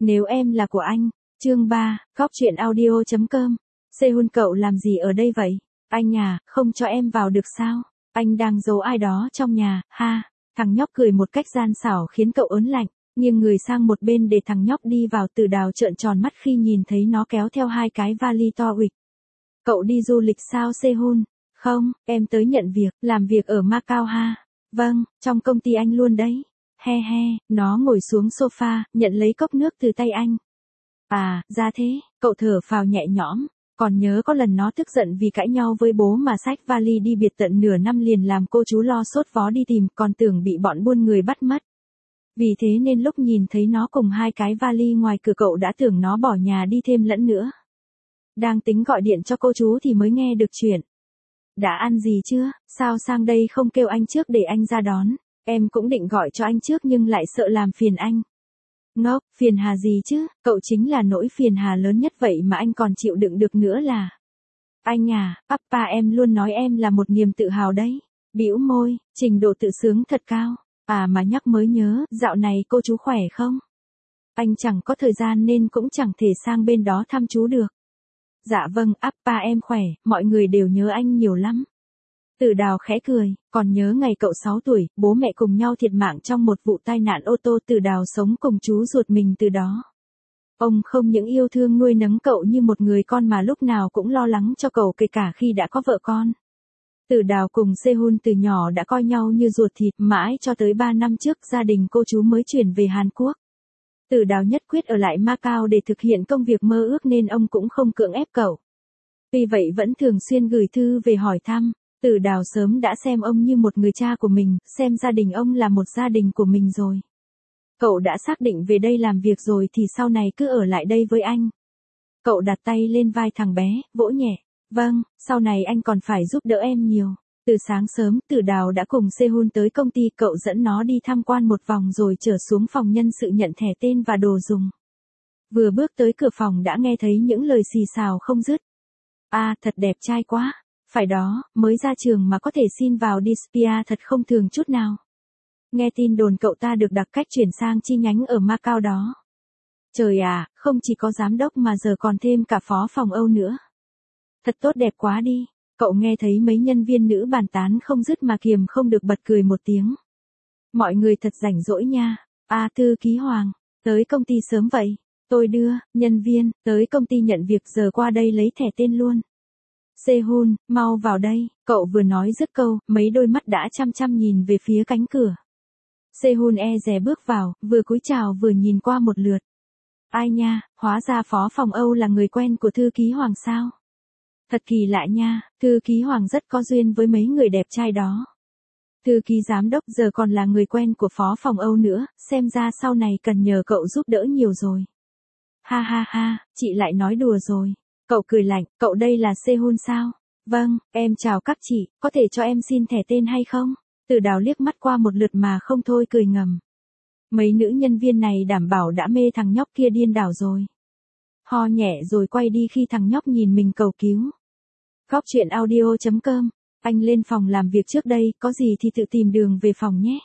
Nếu em là của anh. Chương 3, Góc truyện audio.com. Sehun cậu làm gì ở đây vậy? Anh à, không cho em vào được sao? Anh đang giấu ai đó trong nhà, ha. Thằng nhóc cười một cách gian xảo khiến cậu ớn lạnh, nghiêng người sang một bên để thằng nhóc đi vào. Từ Đào trợn tròn mắt khi nhìn thấy nó kéo theo hai cái vali to uịch. Cậu đi du lịch sao Sehun? Không, em tới nhận việc, làm việc ở Macau ha. Vâng, trong công ty anh luôn đấy. He he, nó ngồi xuống sofa, nhận lấy cốc nước từ tay anh. À, ra thế, cậu thở phào nhẹ nhõm. Còn nhớ có lần nó tức giận vì cãi nhau với bố mà xách vali đi biệt tận nửa năm liền làm cô chú lo sốt vó đi tìm, còn tưởng bị bọn buôn người bắt mất. Vì thế nên lúc nhìn thấy nó cùng hai cái vali ngoài cửa cậu đã tưởng nó bỏ nhà đi thêm lẫn nữa. Đang tính gọi điện cho cô chú thì mới nghe được chuyện. Đã ăn gì chưa, sao sang đây không kêu anh trước để anh ra đón? Em cũng định gọi cho anh trước nhưng lại sợ làm phiền anh. Ngốc, phiền hà gì chứ, cậu chính là nỗi phiền hà lớn nhất vậy mà anh còn chịu đựng được nữa là. Anh à, papa em luôn nói em là một niềm tự hào đấy. Bĩu môi, trình độ tự sướng thật cao. À mà nhắc mới nhớ, dạo này cô chú khỏe không? Anh chẳng có thời gian nên cũng chẳng thể sang bên đó thăm chú được. Dạ vâng, papa em khỏe, mọi người đều nhớ anh nhiều lắm. Từ Đào khẽ cười, còn nhớ ngày cậu 6 tuổi, bố mẹ cùng nhau thiệt mạng trong một vụ tai nạn ô tô. Từ Đào sống cùng chú ruột mình từ đó. Ông không những yêu thương nuôi nấng cậu như một người con mà lúc nào cũng lo lắng cho cậu kể cả khi đã có vợ con. Từ Đào cùng Sehun từ nhỏ đã coi nhau như ruột thịt, mãi cho tới 3 năm trước gia đình cô chú mới chuyển về Hàn Quốc. Từ Đào nhất quyết ở lại Macau để thực hiện công việc mơ ước nên ông cũng không cưỡng ép cậu. Vì vậy vẫn thường xuyên gửi thư về hỏi thăm. Từ Đào sớm đã xem ông như một người cha của mình, xem gia đình ông là một gia đình của mình rồi. Cậu đã xác định về đây làm việc rồi thì sau này cứ ở lại đây với anh. Cậu đặt tay lên vai thằng bé, vỗ nhẹ. Vâng, sau này anh còn phải giúp đỡ em nhiều. Từ sáng sớm, Từ Đào đã cùng Sehun tới công ty, cậu dẫn nó đi tham quan một vòng rồi trở xuống phòng nhân sự nhận thẻ tên và đồ dùng. Vừa bước tới cửa phòng đã nghe thấy những lời xì xào không dứt. À, thật đẹp trai quá. Phải đó, mới ra trường mà có thể xin vào Dispia thật không thường chút nào. Nghe tin đồn cậu ta được đặc cách chuyển sang chi nhánh ở Macau đó. Trời à, không chỉ có giám đốc mà giờ còn thêm cả phó phòng Âu nữa. Thật tốt đẹp quá đi. Cậu nghe thấy mấy nhân viên nữ bàn tán không dứt mà kiềm không được bật cười một tiếng. Mọi người thật rảnh rỗi nha. À, thư ký Hoàng, tới công ty sớm vậy. Tôi đưa, nhân viên, tới công ty nhận việc giờ qua đây lấy thẻ tên luôn. Sehun, mau vào đây, cậu vừa nói dứt câu, mấy đôi mắt đã chăm chăm nhìn về phía cánh cửa. Sehun e dè bước vào, vừa cúi chào vừa nhìn qua một lượt. Ai nha, hóa ra phó phòng Âu là người quen của thư ký Hoàng sao? Thật kỳ lạ nha, thư ký Hoàng rất có duyên với mấy người đẹp trai đó. Thư ký giám đốc giờ còn là người quen của phó phòng Âu nữa, xem ra sau này cần nhờ cậu giúp đỡ nhiều rồi. Ha ha ha, chị lại nói đùa rồi. Cậu cười lạnh, cậu đây là Sehun sao? Vâng, em chào các chị, có thể cho em xin thẻ tên hay không? Từ Đào liếc mắt qua một lượt mà không thôi cười ngầm. Mấy nữ nhân viên này đảm bảo đã mê thằng nhóc kia điên đảo rồi. Ho nhẹ rồi quay đi khi thằng nhóc nhìn mình cầu cứu. Góc truyện audio.com, anh lên phòng làm việc trước đây, có gì thì tự tìm đường về phòng nhé.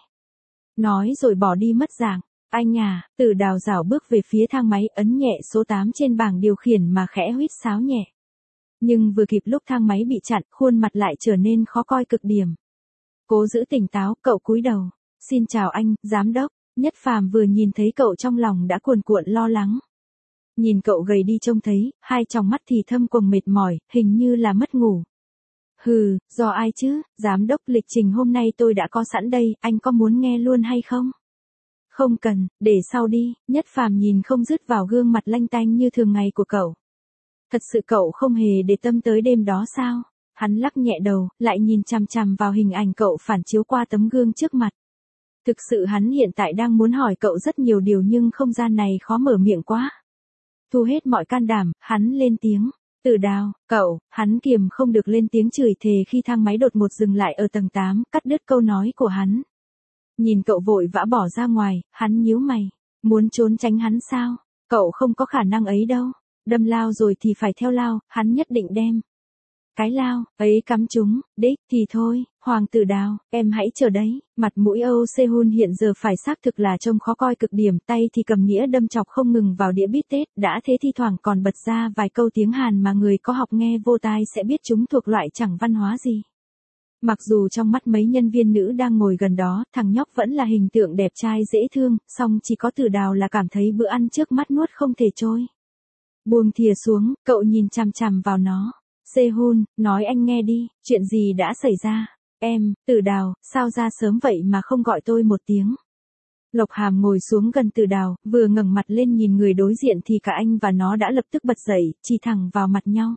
Nói rồi bỏ đi mất dạng. Anh à, Từ Đào rảo bước về phía thang máy, ấn nhẹ số 8 trên bảng điều khiển mà khẽ huýt sáo nhẹ. Nhưng vừa kịp lúc thang máy bị chặn, khuôn mặt lại trở nên khó coi cực điểm. Cố giữ tỉnh táo, cậu cúi đầu. Xin chào anh, giám đốc. Nhất Phàm vừa nhìn thấy cậu trong lòng đã cuồn cuộn lo lắng. Nhìn cậu gầy đi trông thấy, hai tròng mắt thì thâm quầng mệt mỏi, hình như là mất ngủ. Hừ, do ai chứ, giám đốc, lịch trình hôm nay tôi đã có sẵn đây, anh có muốn nghe luôn hay không? Không cần, để sau đi. Nhất Phàm nhìn không dứt vào gương mặt lanh tanh như thường ngày của cậu. Thật sự cậu không hề để tâm tới đêm đó sao? Hắn lắc nhẹ đầu, lại nhìn chằm chằm vào hình ảnh cậu phản chiếu qua tấm gương trước mặt. Thực sự hắn hiện tại đang muốn hỏi cậu rất nhiều điều nhưng không gian này khó mở miệng quá. Thu hết mọi can đảm, hắn lên tiếng. Từ Đào, cậu, hắn kiềm không được lên tiếng chửi thề khi thang máy đột ngột dừng lại ở tầng 8, cắt đứt câu nói của hắn. Nhìn cậu vội vã bỏ ra ngoài, hắn nhíu mày. Muốn trốn tránh hắn sao? Cậu không có khả năng ấy đâu. Đâm lao rồi thì phải theo lao, hắn nhất định đem cái lao, ấy cắm chúng, đích thì thôi, Hoàng tử Đào, em hãy chờ đấy, mặt mũi Âu Sehun hiện giờ phải xác thực là trông khó coi cực điểm, tay thì cầm nĩa đâm chọc không ngừng vào đĩa bít tết, đã thế thi thoảng còn bật ra vài câu tiếng Hàn mà người có học nghe vô tai sẽ biết chúng thuộc loại chẳng văn hóa gì. Mặc dù trong mắt mấy nhân viên nữ đang ngồi gần đó, thằng nhóc vẫn là hình tượng đẹp trai dễ thương, song chỉ có Tử Đào là cảm thấy bữa ăn trước mắt nuốt không thể trôi. Buông thìa xuống, cậu nhìn chằm chằm vào nó. Sehun, nói anh nghe đi, chuyện gì đã xảy ra? Em, Tử Đào, sao ra sớm vậy mà không gọi tôi một tiếng? Lộc Hàm ngồi xuống gần Tử Đào, vừa ngẩng mặt lên nhìn người đối diện thì cả anh và nó đã lập tức bật dậy, chỉ thẳng vào mặt nhau.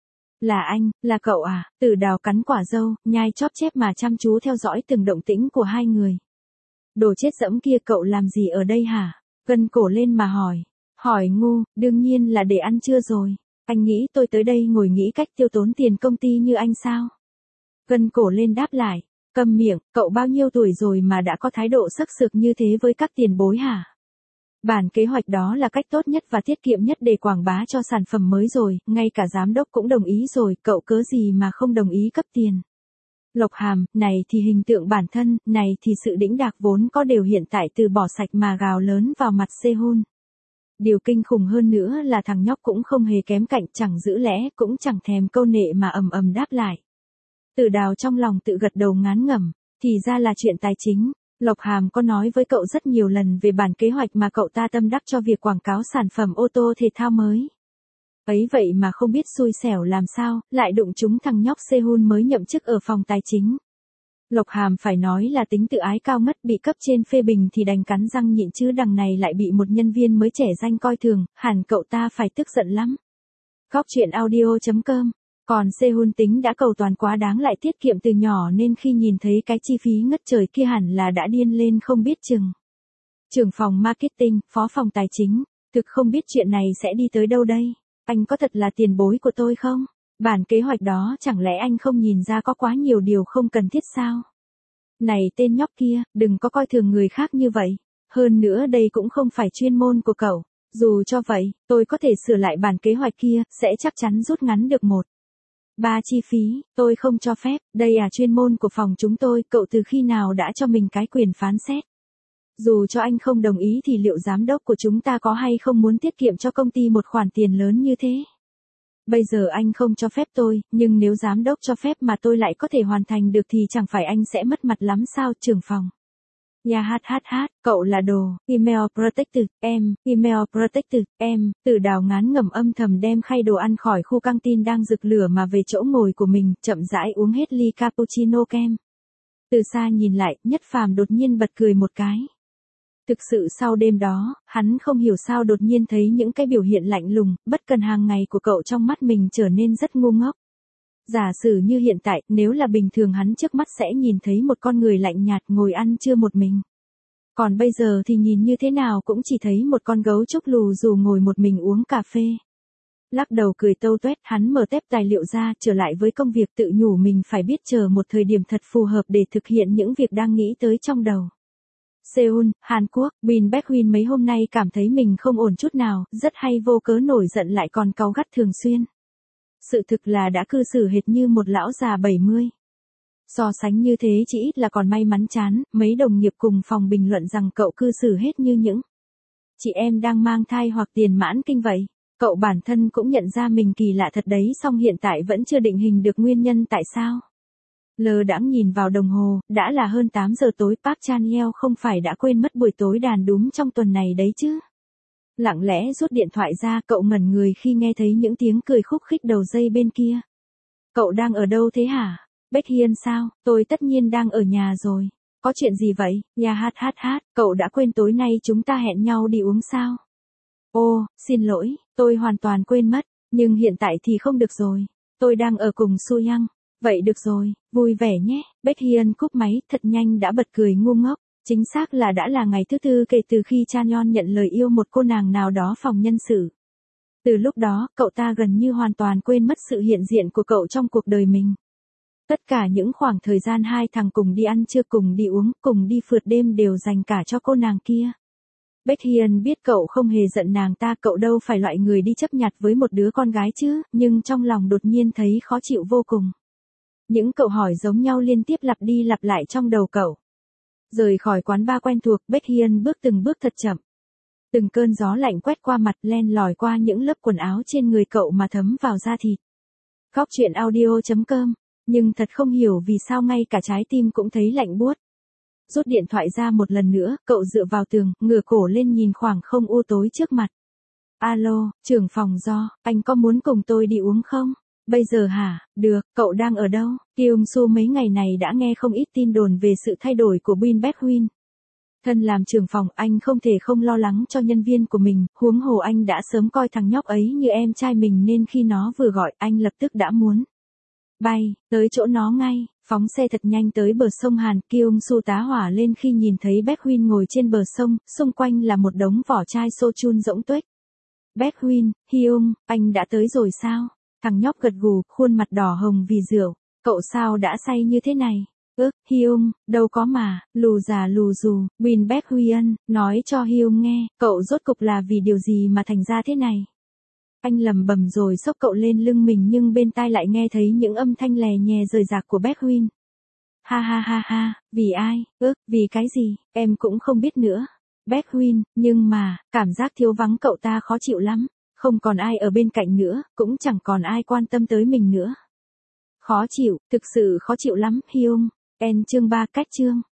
Là anh, là cậu à? Tử Đào cắn quả dâu, nhai chóp chép mà chăm chú theo dõi từng động tĩnh của hai người. Đồ chết dẫm kia, cậu làm gì ở đây hả? Gân cổ lên mà hỏi. Hỏi ngu, đương nhiên là để ăn trưa rồi. Anh nghĩ tôi tới đây ngồi nghĩ cách tiêu tốn tiền công ty như anh sao? Gân cổ lên đáp lại. Câm miệng, cậu bao nhiêu tuổi rồi mà đã có thái độ sắc sược như thế với các tiền bối hả? Bản kế hoạch đó là cách tốt nhất và tiết kiệm nhất để quảng bá cho sản phẩm mới rồi, ngay cả giám đốc cũng đồng ý rồi, cậu cớ gì mà không đồng ý cấp tiền. Lộc Hàm, này thì hình tượng bản thân, này thì sự đĩnh đạc vốn có đều hiện tại từ bỏ sạch mà gào lớn vào mặt Sehun. Điều kinh khủng hơn nữa là thằng nhóc cũng không hề kém cạnh, chẳng giữ lẽ, cũng chẳng thèm câu nệ mà ầm ầm đáp lại. Tử Đào trong lòng tự gật đầu ngán ngẩm, thì ra là chuyện tài chính. Lộc Hàm có nói với cậu rất nhiều lần về bản kế hoạch mà cậu ta tâm đắc cho việc quảng cáo sản phẩm ô tô thể thao mới. Ấy vậy mà không biết xui xẻo làm sao, lại đụng trúng thằng nhóc Sehun mới nhậm chức ở phòng tài chính. Lộc Hàm phải nói là tính tự ái cao mất, bị cấp trên phê bình thì đành cắn răng nhịn, chứ đằng này lại bị một nhân viên mới trẻ danh coi thường, hẳn cậu ta phải tức giận lắm. Góc truyện audio.com. Còn Sehun tính đã cầu toàn quá đáng, lại tiết kiệm từ nhỏ nên khi nhìn thấy cái chi phí ngất trời kia hẳn là đã điên lên không biết chừng. Trưởng phòng marketing, phó phòng tài chính, thực không biết chuyện này sẽ đi tới đâu đây. Anh có thật là tiền bối của tôi không? Bản kế hoạch đó chẳng lẽ anh không nhìn ra có quá nhiều điều không cần thiết sao? Này tên nhóc kia, đừng có coi thường người khác như vậy. Hơn nữa đây cũng không phải chuyên môn của cậu. Dù cho vậy, tôi có thể sửa lại bản kế hoạch kia, sẽ chắc chắn rút ngắn được 1/3 chi phí, tôi không cho phép, đây là chuyên môn của phòng chúng tôi, cậu từ khi nào đã cho mình cái quyền phán xét. Dù cho anh không đồng ý thì liệu giám đốc của chúng ta có hay không muốn tiết kiệm cho công ty một khoản tiền lớn như thế? Bây giờ anh không cho phép tôi, nhưng nếu giám đốc cho phép mà tôi lại có thể hoàn thành được thì chẳng phải anh sẽ mất mặt lắm sao, trưởng phòng? Nhà cậu là đồ, email protected, email protected, Tử Đào ngán ngẩm âm thầm đem khay đồ ăn khỏi khu căng tin đang rực lửa mà về chỗ ngồi của mình, chậm rãi uống hết ly cappuccino kem. Từ xa nhìn lại, Nhất Phàm đột nhiên bật cười một cái. Thực sự sau đêm đó, hắn không hiểu sao đột nhiên thấy những cái biểu hiện lạnh lùng, bất cần hàng ngày của cậu trong mắt mình trở nên rất ngu ngốc. Giả sử như hiện tại, nếu là bình thường hắn trước mắt sẽ nhìn thấy một con người lạnh nhạt ngồi ăn trưa một mình. Còn bây giờ thì nhìn như thế nào cũng chỉ thấy một con gấu trúc lù dù ngồi một mình uống cà phê. Lắc đầu cười tâu tuét, hắn mở tép tài liệu ra, trở lại với công việc, tự nhủ mình phải biết chờ một thời điểm thật phù hợp để thực hiện những việc đang nghĩ tới trong đầu. Seoul, Hàn Quốc, Bin Baek-hun mấy hôm nay cảm thấy mình không ổn chút nào, rất hay vô cớ nổi giận lại còn cáu gắt thường xuyên. Sự thực là đã cư xử hệt như một lão già 70. So sánh như thế chỉ ít là còn may mắn chán, mấy đồng nghiệp cùng phòng bình luận rằng cậu cư xử hết như những chị em đang mang thai hoặc tiền mãn kinh vậy. Cậu bản thân cũng nhận ra mình kỳ lạ thật đấy, song hiện tại vẫn chưa định hình được nguyên nhân tại sao. Lờ đãng nhìn vào đồng hồ, đã là hơn 8 giờ tối, Park Chan-yeol không phải đã quên mất buổi tối đàn đúm trong tuần này đấy chứ. Lặng lẽ rút điện thoại ra, cậu ngẩn người khi nghe thấy những tiếng cười khúc khích đầu dây bên kia. Cậu đang ở đâu thế hả? Baek-hyun sao? Tôi tất nhiên đang ở nhà rồi. Có chuyện gì vậy? Nhà cậu đã quên tối nay chúng ta hẹn nhau đi uống sao? Ô, xin lỗi, tôi hoàn toàn quên mất, nhưng hiện tại thì không được rồi. Tôi đang ở cùng Soo-young. Vậy được rồi, vui vẻ nhé. Baek-hyun cúp máy thật nhanh đã bật cười ngu ngốc. Chính xác là đã là ngày thứ tư kể từ khi Chan-yeol nhận lời yêu một cô nàng nào đó phòng nhân sự. Từ lúc đó, cậu ta gần như hoàn toàn quên mất sự hiện diện của cậu trong cuộc đời mình. Tất cả những khoảng thời gian hai thằng cùng đi ăn trưa, cùng đi uống, cùng đi phượt đêm đều dành cả cho cô nàng kia. Baekhyun biết cậu không hề giận nàng ta, cậu đâu phải loại người đi chấp nhặt với một đứa con gái chứ, nhưng trong lòng đột nhiên thấy khó chịu vô cùng. Những câu hỏi giống nhau liên tiếp lặp đi lặp lại trong đầu cậu. Rời khỏi quán bar quen thuộc, Baekhyun bước từng bước thật chậm. Từng cơn gió lạnh quét qua mặt, len lỏi qua những lớp quần áo trên người cậu mà thấm vào da thịt. Góc truyện audio.com, nhưng thật không hiểu vì sao ngay cả trái tim cũng thấy lạnh buốt. Rút điện thoại ra một lần nữa, cậu dựa vào tường, ngửa cổ lên nhìn khoảng không u tối trước mặt. Alo, trưởng phòng Do, anh có muốn cùng tôi đi uống không? Bây giờ hả? Được, cậu đang ở đâu? Kyung Soo mấy ngày này đã nghe không ít tin đồn về sự thay đổi của Bin Baekhyun. Thân làm trưởng phòng, anh không thể không lo lắng cho nhân viên của mình, huống hồ anh đã sớm coi thằng nhóc ấy như em trai mình nên khi nó vừa gọi, anh lập tức đã muốn bay tới chỗ nó ngay. Phóng xe thật nhanh tới bờ sông Hàn, Kyung Soo tá hỏa lên khi nhìn thấy Baekhyun ngồi trên bờ sông, xung quanh là một đống vỏ chai sochun rỗng tuếch. Baekhyun, Hyung, anh đã tới rồi sao? Thằng nhóc gật gù, khuôn mặt đỏ hồng vì rượu. Cậu sao đã say như thế này? Hyung, đâu có mà, lù già lù dù. Bin Baekhyun nói cho Hyung nghe, cậu rốt cục là vì điều gì mà thành ra thế này? Anh lầm bầm rồi xốc cậu lên lưng mình nhưng bên tai lại nghe thấy những âm thanh lè nhè rời rạc của Baekhyun. Ha ha ha ha, vì ai? Vì cái gì? Em cũng không biết nữa. Baekhyun, nhưng mà, cảm giác thiếu vắng cậu ta khó chịu lắm. Không còn ai ở bên cạnh nữa, cũng chẳng còn ai quan tâm tới mình nữa. Khó chịu, thực sự khó chịu lắm, Hyung. Chương 3 cách chương.